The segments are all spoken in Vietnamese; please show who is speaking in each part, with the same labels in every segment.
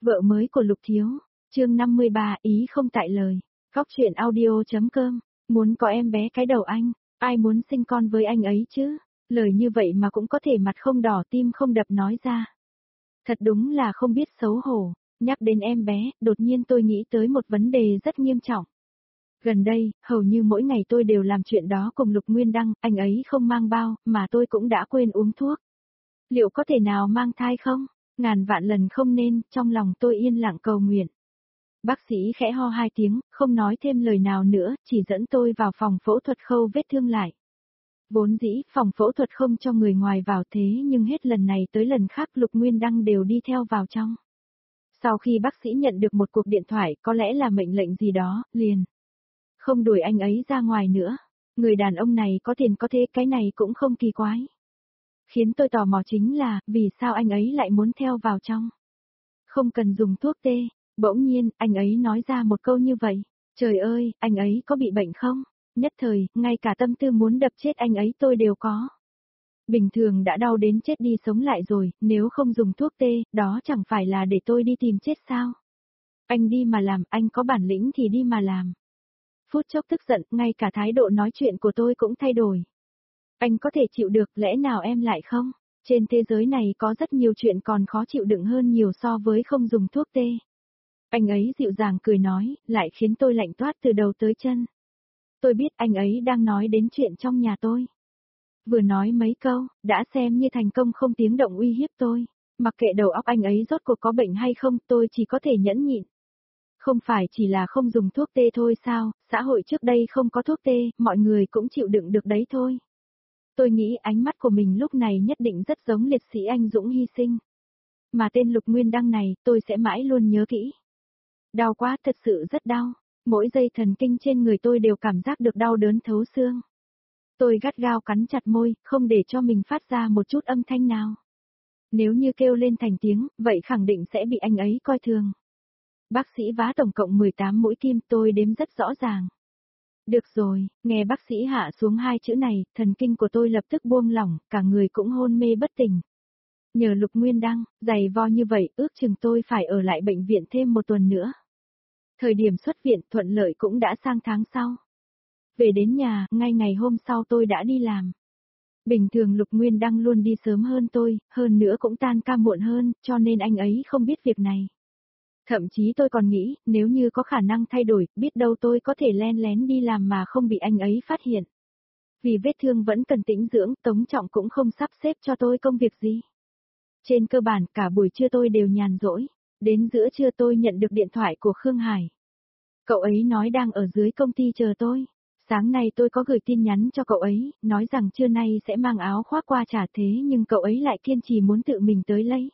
Speaker 1: Vợ mới của Lục Thiếu, chương 53, ý không tại lời. Góc truyện audio.com, muốn có em bé cái đầu anh, ai muốn sinh con với anh ấy chứ? Lời như vậy mà cũng có thể mặt không đỏ tim không đập nói ra. Thật đúng là không biết xấu hổ. Nhắc đến em bé, đột nhiên tôi nghĩ tới một vấn đề rất nghiêm trọng. Gần đây, hầu như mỗi ngày tôi đều làm chuyện đó cùng Lục Nguyên Đăng, anh ấy không mang bao, mà tôi cũng đã quên uống thuốc. Liệu có thể nào mang thai không? Ngàn vạn lần không nên, trong lòng tôi yên lặng cầu nguyện. Bác sĩ khẽ ho 2 tiếng, không nói thêm lời nào nữa, chỉ dẫn tôi vào phòng phẫu thuật khâu vết thương lại. Vốn dĩ, phòng phẫu thuật không cho người ngoài vào thế nhưng hết lần này tới lần khác Lục Nguyên Đăng đều đi theo vào trong. Sau khi bác sĩ nhận được một cuộc điện thoại, có lẽ là mệnh lệnh gì đó, liền không đuổi anh ấy ra ngoài nữa. Người đàn ông này có tiền có thế, cái này cũng không kỳ quái. Khiến tôi tò mò chính là, vì sao anh ấy lại muốn theo vào trong? Không cần dùng thuốc tê. Bỗng nhiên, anh ấy nói ra một câu như vậy. Trời ơi, anh ấy có bị bệnh không? Nhất thời, ngay cả tâm tư muốn đập chết anh ấy tôi đều có. Bình thường đã đau đến chết đi sống lại rồi, nếu không dùng thuốc tê, đó chẳng phải là để tôi đi tìm chết sao? Anh đi mà làm, anh có bản lĩnh thì đi mà làm. Phút chốc tức giận, ngay cả thái độ nói chuyện của tôi cũng thay đổi. Anh có thể chịu được, lẽ nào em lại không? Trên thế giới này có rất nhiều chuyện còn khó chịu đựng hơn nhiều so với không dùng thuốc tê. Anh ấy dịu dàng cười nói, lại khiến tôi lạnh toát từ đầu tới chân. Tôi biết anh ấy đang nói đến chuyện trong nhà tôi. Vừa nói mấy câu, đã xem như thành công không tiếng động uy hiếp tôi. Mặc kệ đầu óc anh ấy rốt cuộc có bệnh hay không, tôi chỉ có thể nhẫn nhịn. Không phải chỉ là không dùng thuốc tê thôi sao, xã hội trước đây không có thuốc tê, mọi người cũng chịu đựng được đấy thôi. Tôi nghĩ ánh mắt của mình lúc này nhất định rất giống liệt sĩ anh dũng hy sinh. Mà tên Lục Nguyên Đăng này, tôi sẽ mãi luôn nhớ kỹ. Đau quá, thật sự rất đau. Mỗi dây thần kinh trên người tôi đều cảm giác được đau đớn thấu xương. Tôi gắt gao cắn chặt môi, không để cho mình phát ra một chút âm thanh nào. Nếu như kêu lên thành tiếng, vậy khẳng định sẽ bị anh ấy coi thường. Bác sĩ vá tổng cộng 18 mũi kim, tôi đếm rất rõ ràng. Được rồi, nghe bác sĩ hạ xuống 2 chữ này, thần kinh của tôi lập tức buông lỏng, cả người cũng hôn mê bất tỉnh. Nhờ Lục Nguyên Đăng, dày vò như vậy, ước chừng tôi phải ở lại bệnh viện thêm 1 tuần nữa. Thời điểm xuất viện thuận lợi cũng đã sang tháng sau. Về đến nhà, ngay ngày hôm sau tôi đã đi làm. Bình thường Lục Nguyên Đăng luôn đi sớm hơn tôi, hơn nữa cũng tan ca muộn hơn, cho nên anh ấy không biết việc này. Thậm chí tôi còn nghĩ, nếu như có khả năng thay đổi, biết đâu tôi có thể len lén đi làm mà không bị anh ấy phát hiện. Vì vết thương vẫn cần tĩnh dưỡng, Tống Trọng cũng không sắp xếp cho tôi công việc gì. Trên cơ bản, cả buổi trưa tôi đều nhàn rỗi. Đến giữa trưa tôi nhận được điện thoại của Khương Hải. Cậu ấy nói đang ở dưới công ty chờ tôi. Sáng nay tôi có gửi tin nhắn cho cậu ấy, nói rằng trưa nay sẽ mang áo khoác qua trả thế nhưng cậu ấy lại kiên trì muốn tự mình tới lấy.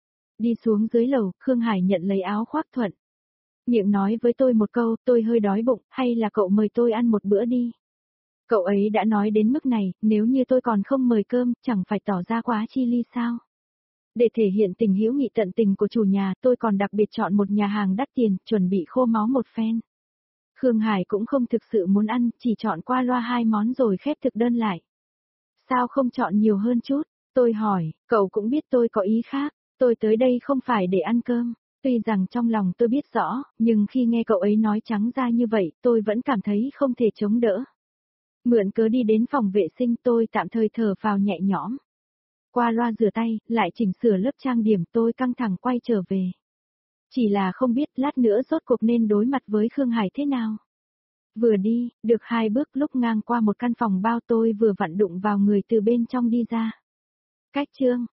Speaker 1: Đi xuống dưới lầu, Khương Hải nhận lấy áo khoác thuận. Miệng nói với tôi một câu, tôi hơi đói bụng, hay là cậu mời tôi ăn một bữa đi. Cậu ấy đã nói đến mức này, nếu như tôi còn không mời cơm, chẳng phải tỏ ra quá chi ly sao. Để thể hiện tình hữu nghị tận tình của chủ nhà, tôi còn đặc biệt chọn một nhà hàng đắt tiền, chuẩn bị khô máu một phen. Khương Hải cũng không thực sự muốn ăn, chỉ chọn qua loa 2 món rồi khép thực đơn lại. Sao không chọn nhiều hơn chút? Tôi hỏi, cậu cũng biết tôi có ý khác, tôi tới đây không phải để ăn cơm. Tuy rằng trong lòng tôi biết rõ, nhưng khi nghe cậu ấy nói trắng ra như vậy, tôi vẫn cảm thấy không thể chống đỡ. Mượn cớ đi đến phòng vệ sinh tôi tạm thời thở phào nhẹ nhõm. Qua loa rửa tay, lại chỉnh sửa lớp trang điểm tôi căng thẳng quay trở về. Chỉ là không biết lát nữa rốt cuộc nên đối mặt với Khương Hải thế nào. Vừa đi, được 2 bước lúc ngang qua một căn phòng bao tôi vừa vặn đụng vào người từ bên trong đi ra. Cách chương.